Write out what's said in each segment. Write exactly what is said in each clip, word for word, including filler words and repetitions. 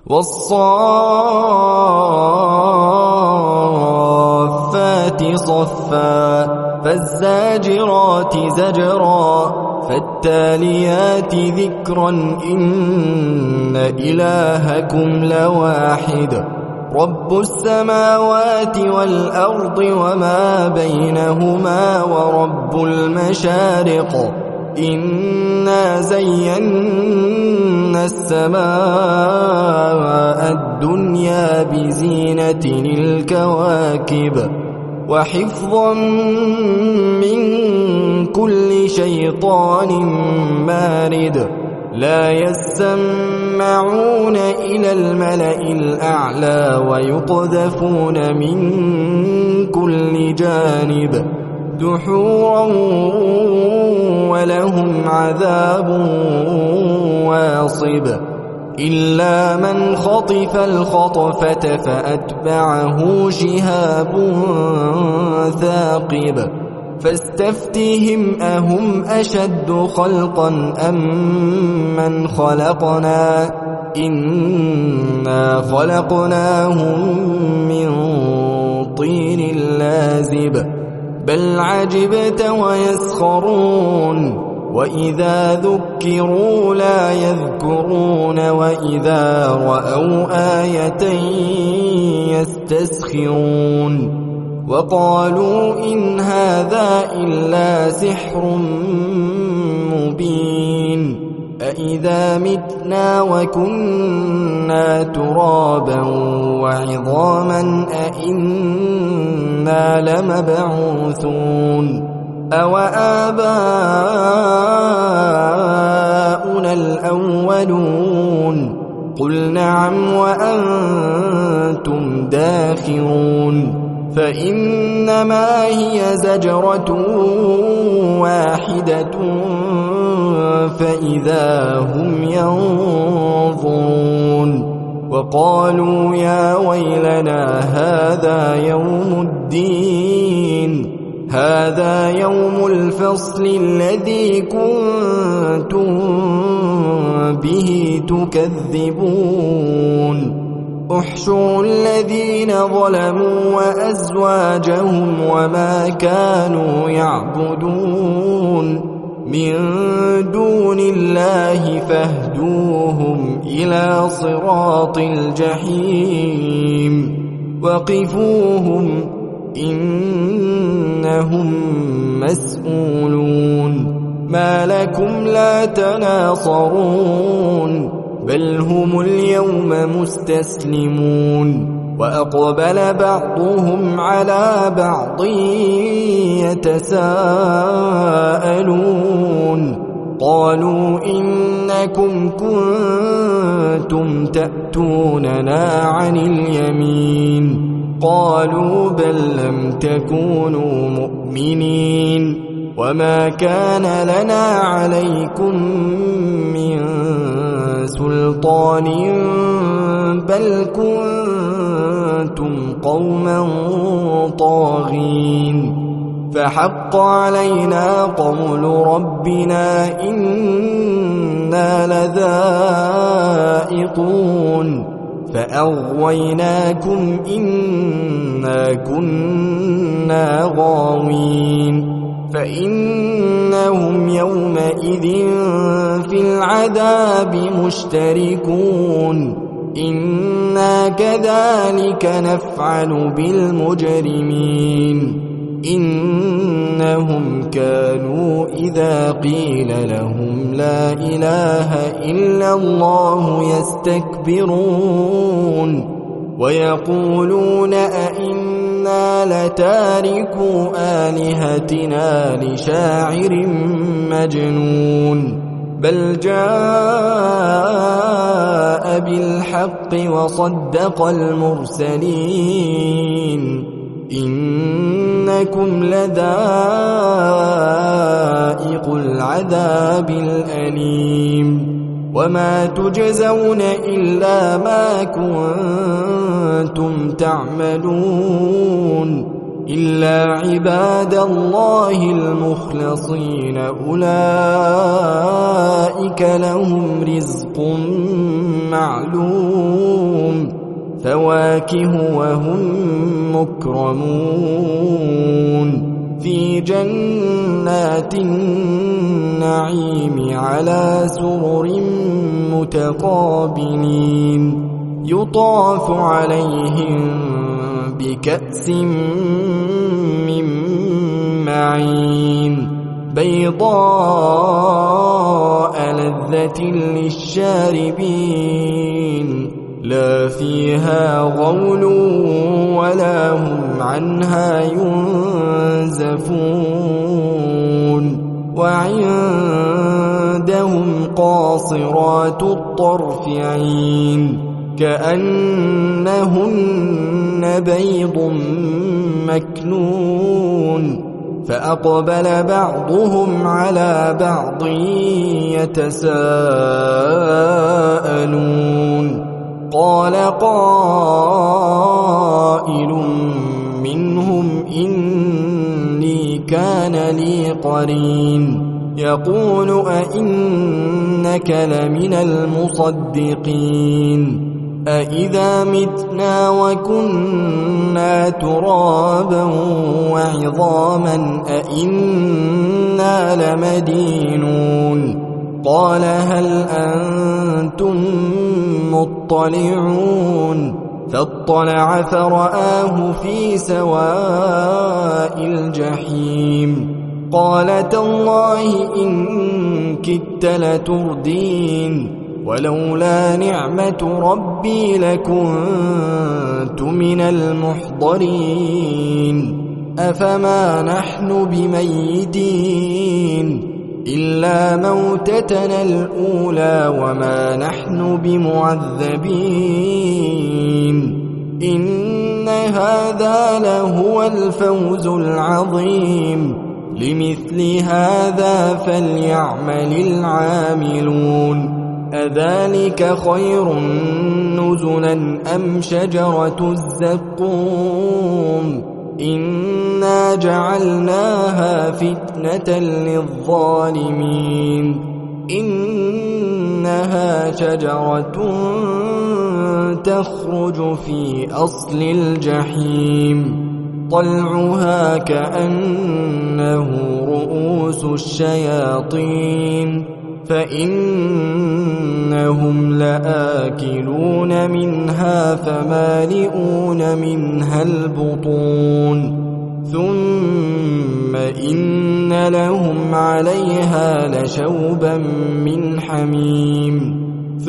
والصافات صفا فالزاجرات زجرا فالتاليات ذكرا إن إلهكم لواحد رب السماوات والأرض وما بينهما ورب المشارق إنا زينا السماء الدنيا بزينة الكواكب وحفظا من كل شيطان مارد لا يسمعون إلى الملأ الأعلى ويقذفون من كل جانب دحورا ولهم عذاب واصب إلا من خطف الخطفة فأتبعه شهاب ثاقب فاستفتهم أهم أشد خلقا أم من خلقنا إنا خلقناهم من طين لازب بل عجبت ويسخرون وإذا ذكروا لا يذكرون وإذا رأوا آية يستسخرون وقالوا إن هذا إلا سحر مبين أإذا متنا وكنا ترابا وعظاما أإنا لمبعوثون أو آباؤنا الأولون قل نعم وأنتم داخرون فإنما هي زجرة واحدة فإذا هم ينظرون وقالوا يا ويلنا هذا يوم الدين هذا يوم الفصل الذي كنتم به تكذبون احشروا الذين ظلموا وأزواجهم وما كانوا يعبدون من دون الله فاهدوهم إلى صراط الجحيم وقفوهم إنهم مسؤولون ما لكم لا تناصرون بل هم اليوم مستسلمون وأقبل بعضهم على بعض يتساءلون قالوا إنكم كنتم تأتوننا عن اليمين قالوا بل لم تكونوا مؤمنين وما كان لنا عليكم من سلطان بل كنتم قوما طاغين فحق علينا قول ربنا إنا لذائقون فأغويناكم إنا كنا غاوين فإنهم يومئذ في العذاب مشتركون إنا كذلك نفعل بالمجرمين إنهم كانوا إذا قيل لهم لا إله إلا الله يستكبرون ويقولون أئنا لتاركو آلهتنا لشاعر مجنون بل جاء بالحق وصدق المرسلين إنكم لذائق العذاب الأليم وما تجزون إلا ما كنتم تعملون إلا عباد الله المخلصين أولئك لهم رزق معلوم فواكه وهم مكرمون في جنات النعيم على سرر متقابلين يطاف عليهم بكأس من معين بيضاء لذة للشاربين لا فيها غول ولا هم عنها ينزفون وعندهم قاصرات الطرف عين كأنهن بيض مكنون فأقبل بعضهم على بعض يتساءلون قال قائل منهم إني كان لي قرين يقول أئنك لمن المصدقين أإذا متنا وكنا ترابا وعظاما أإنا لمدينون قال هل أنتم مطلعون فاطلع فرآه في سواء الجحيم قال تالله إن كدت لتردين ولولا نعمة ربي لكنت من المحضرين أفما نحن بميتين إلا موتتنا الأولى وما نحن بمعذبين إن هذا لهو الفوز العظيم لمثل هذا فليعمل العاملون أذلك خير نزلا أم شجرة الزقوم إنا جعلناها فتنة للظالمين إنها شجرة تخرج في أصل الجحيم طلعها كأنه رؤوس الشياطين فإنهم لآكلون منها فمالئون منها البطون ثم إن لهم عليها لشوبا من حميم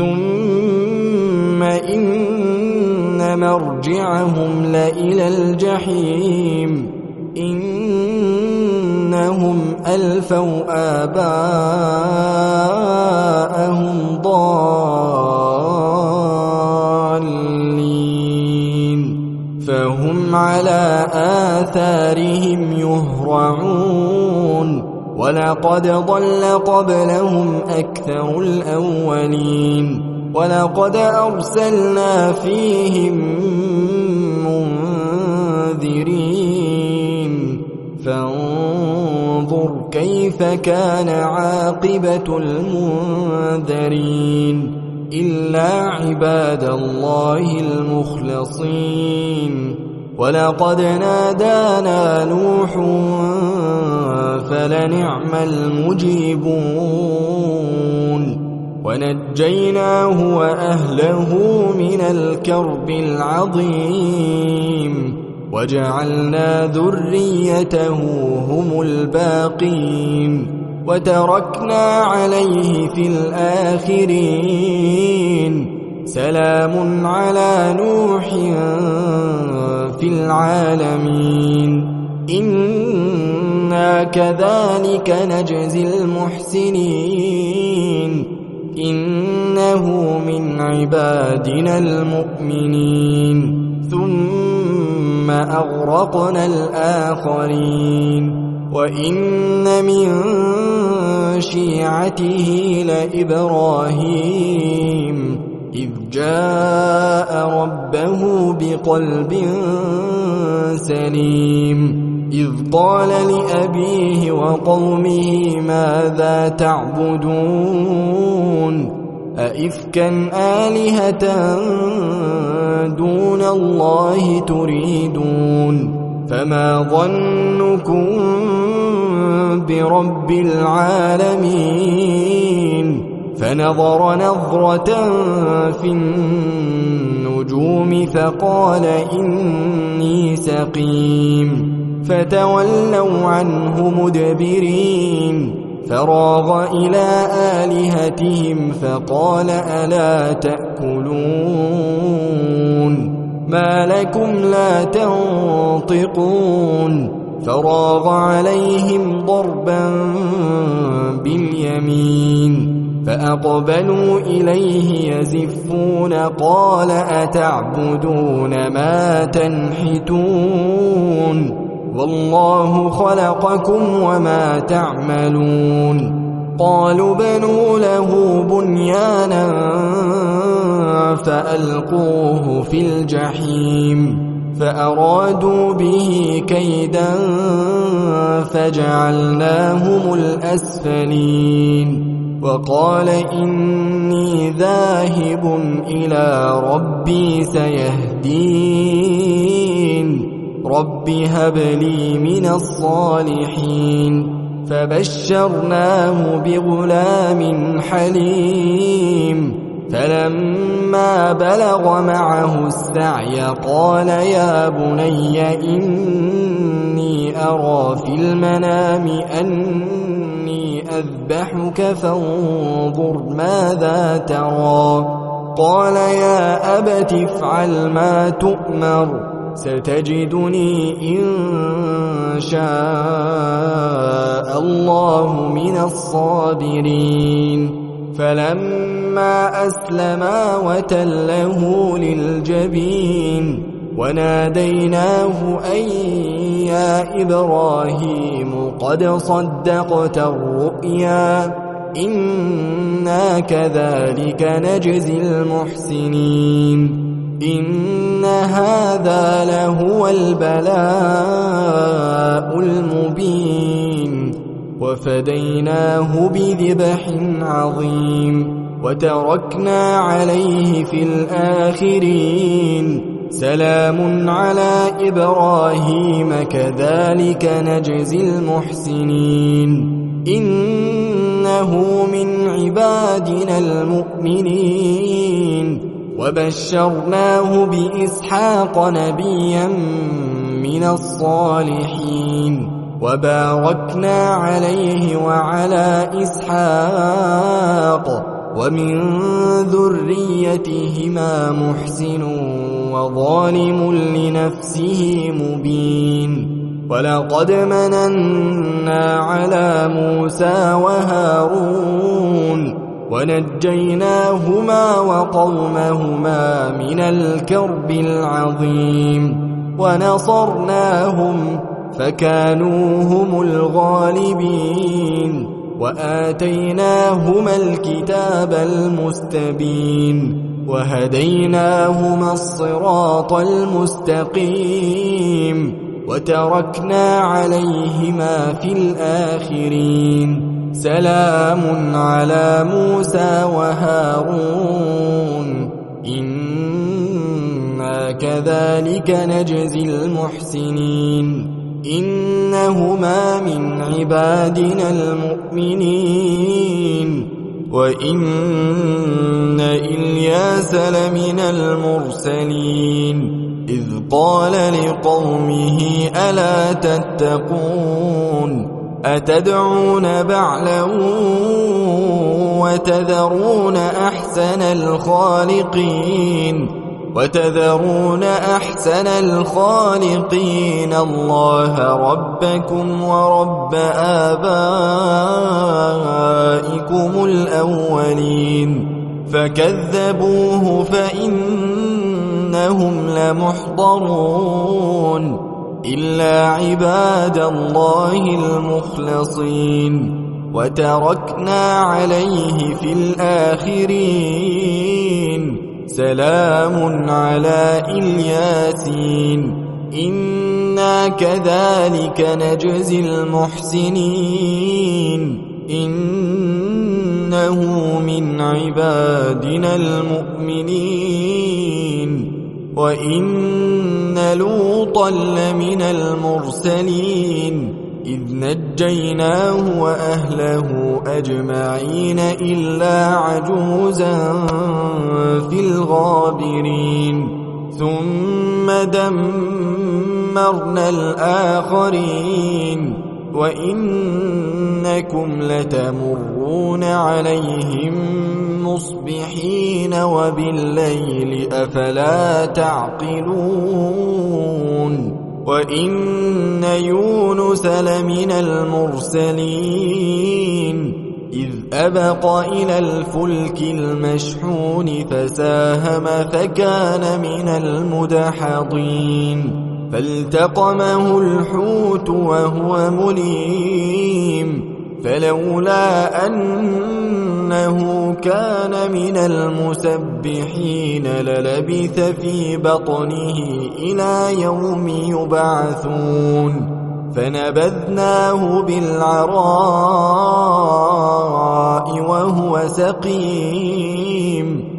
ثم إن مرجعهم لإلى الجحيم إنهم ألفوا آباءهم ضالين فهم على آثارهم يهرعون ولقد ضل قبلهم أكثر الأولين ولقد أرسلنا فيهم منذرين فانظر كيف كان عاقبة المنذرين إلا عباد الله المخلصين ولقد نادانا نوح فلنعم المجيبون ونجيناه وأهله من الكرب العظيم وجعلنا ذريته هم الباقين وتركنا عليه في الآخرين سلام على نوح في العالمين إنا كذلك نجزي المحسنين إنه من عبادنا المؤمنين ثم أغرقنا الآخرين وإن من شيعته لإبراهيم إذ جاء ربه بقلب سليم إذ قال لأبيه وقومه ماذا تعبدون أئفكا آلهة دون الله تريدون فما ظنكم برب العالمين فنظر نظرة في النجوم فقال إني سقيم فتولوا عنه مدبرين فراغ إلى آلهتهم فقال ألا تأكلون ما لكم لا تنطقون فراغ عليهم ضربا باليمين فأقبلوا إليه يزفون قال أتعبدون ما تنحتون والله خلقكم وما تعملون قالوا بنوا له بنيانا فألقوه في الجحيم فأرادوا به كيدا فجعلناهم الأسفلين وقال إني ذاهب إلى ربي سيهدين رب هب لي من الصالحين فبشرناه بغلام حليم فلما بلغ معه السعي قال يا بني إني أرى في المنام أني أذبحك فانظر ماذا ترى قال يا أبت افعل ما تؤمر ستجدني إن شاء الله من الصابرين فلما أسلما وتله للجبين وناديناه أن يا إبراهيم قد صدقت الرؤيا إنا كذلك نجزي المحسنين إن هذا لهو البلاء المبين وفديناه بذبح عظيم وتركنا عليه في الآخرين سلام على إبراهيم كذلك نجزي المحسنين إنه من عبادنا المؤمنين وبشرناه بإسحاق نبيا من الصالحين وباركنا عليه وعلى إسحاق ومن ذريتهما محسن وظالم لنفسه مبين ولقد مننا على موسى وهارون ونجيناهما وقومهما من الكرب العظيم ونصرناهم فكانوا هم الغالبين وآتيناهما الكتاب المستبين وهديناهما الصراط المستقيم وتركنا عليهما في الآخرين سلام على موسى وهارون إنا كذلك نجزي المحسنين إنهما من عبادنا المؤمنين وإن إلياس لمن المرسلين إذ قال لقومه ألا تتقون أتدعون بعلا وتذرون أحسن الخالقين وتذرون أحسن الخالقين الله ربكم ورب آبائكم الأولين فكذبوه فإنهم لمحضرون إلا عباد الله المخلصين وتركنا عليه في الآخرين سلام على الياسين إنا كذلك نجزي المحسنين إنه من عبادنا المؤمنين وإن لوطا لمن المرسلين إذ نجيناه وأهله أجمعين إلا عجوزا في الغابرين ثم دمرنا الآخرين وإنكم لتمرون عليهم مصبحين وبالليل أفلا تعقلون وإن يونس لمن المرسلين إذ أبق إلى الفلك المشحون فساهم فكان من المدحضين فالتقمه الحوت وهو مليم فلولا أنه كان من المسبحين للبث في بطنه إلى يوم يبعثون فنبذناه بالعراء وهو سقيم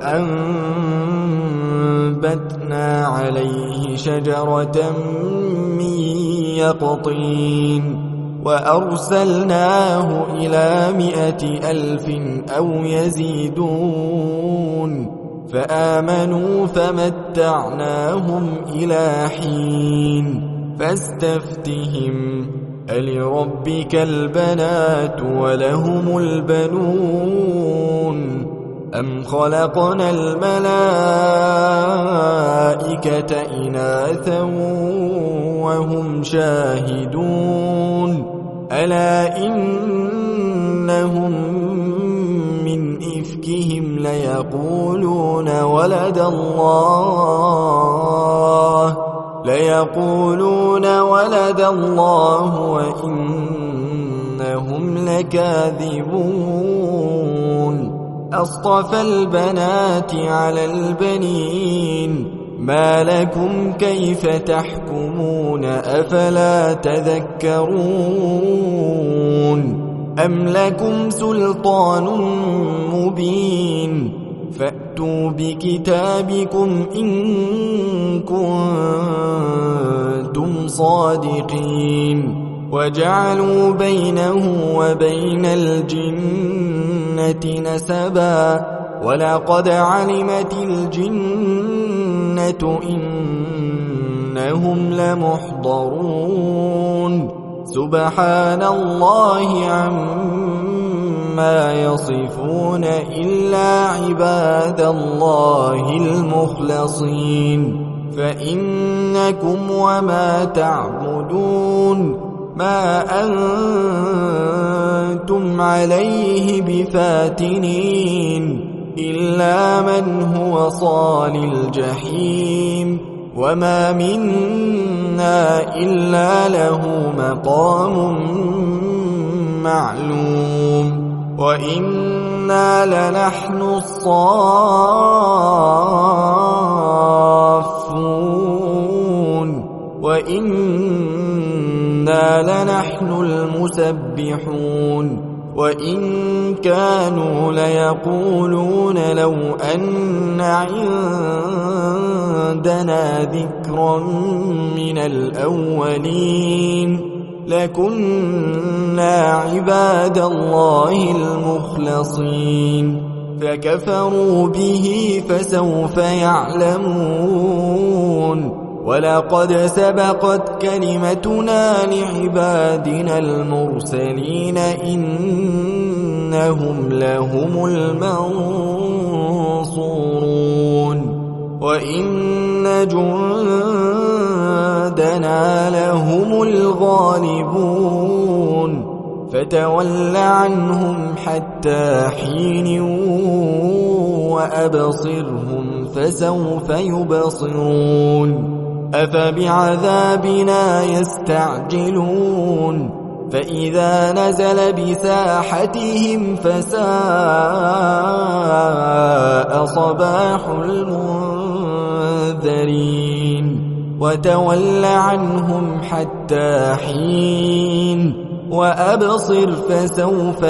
وأنبتنا عليه شجرة من يقطين وأرسلناه إلى مائة ألف أو يزيدون فآمنوا فمتعناهم إلى حين فاستفتهم ألربك البنات ولهم البنون أم خلقنا الملائكة إناثا وهم شاهدون ألا إنهم من إفكهم ليقولون ولد الله ليقولون ولد الله وإنهم لكاذبون أصطفى البنات على البنين ما لكم كيف تحكمون أفلا تذكرون أم لكم سلطان مبين فأتوا بكتابكم إن كنتم صادقين وجعلوا بينه وبين الجنة نسبا ولقد علمت الجنة إنهم لمحضرون سبحان الله عما يصفون إلا عباد الله المخلصين فإنكم وما تعبدون ما أنتم عليه بفاتنين إلا من هو صال الجحيم وما منا إلا له مقام معلوم وإنا لنحن الصافون وإنا لنحن المسبحون وإن كانوا ليقولون لو أن عندنا ذكرا من الأولين لكنا عباد الله المخلصين فكفروا به فسوف يعلمون ولقد سبقت كلمتنا لعبادنا المرسلين إنهم لهم المنصورون وإن جندنا لهم الغالبون فتول عنهم حتى حين وأبصرهم فسوف يبصرون أفبعذابنا يستعجلون فإذا نزل بساحتهم فساء صباح المنذرين وتول عنهم حتى حين وأبصر فسوف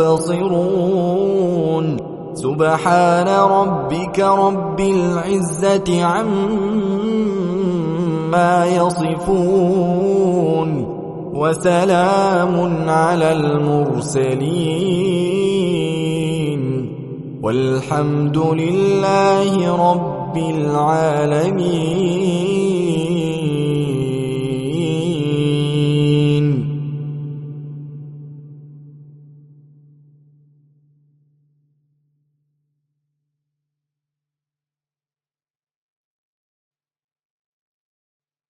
يبصرون سبحان ربك رب العزة عما يصفون وسلام على المرسلين والحمد لله رب العالمين.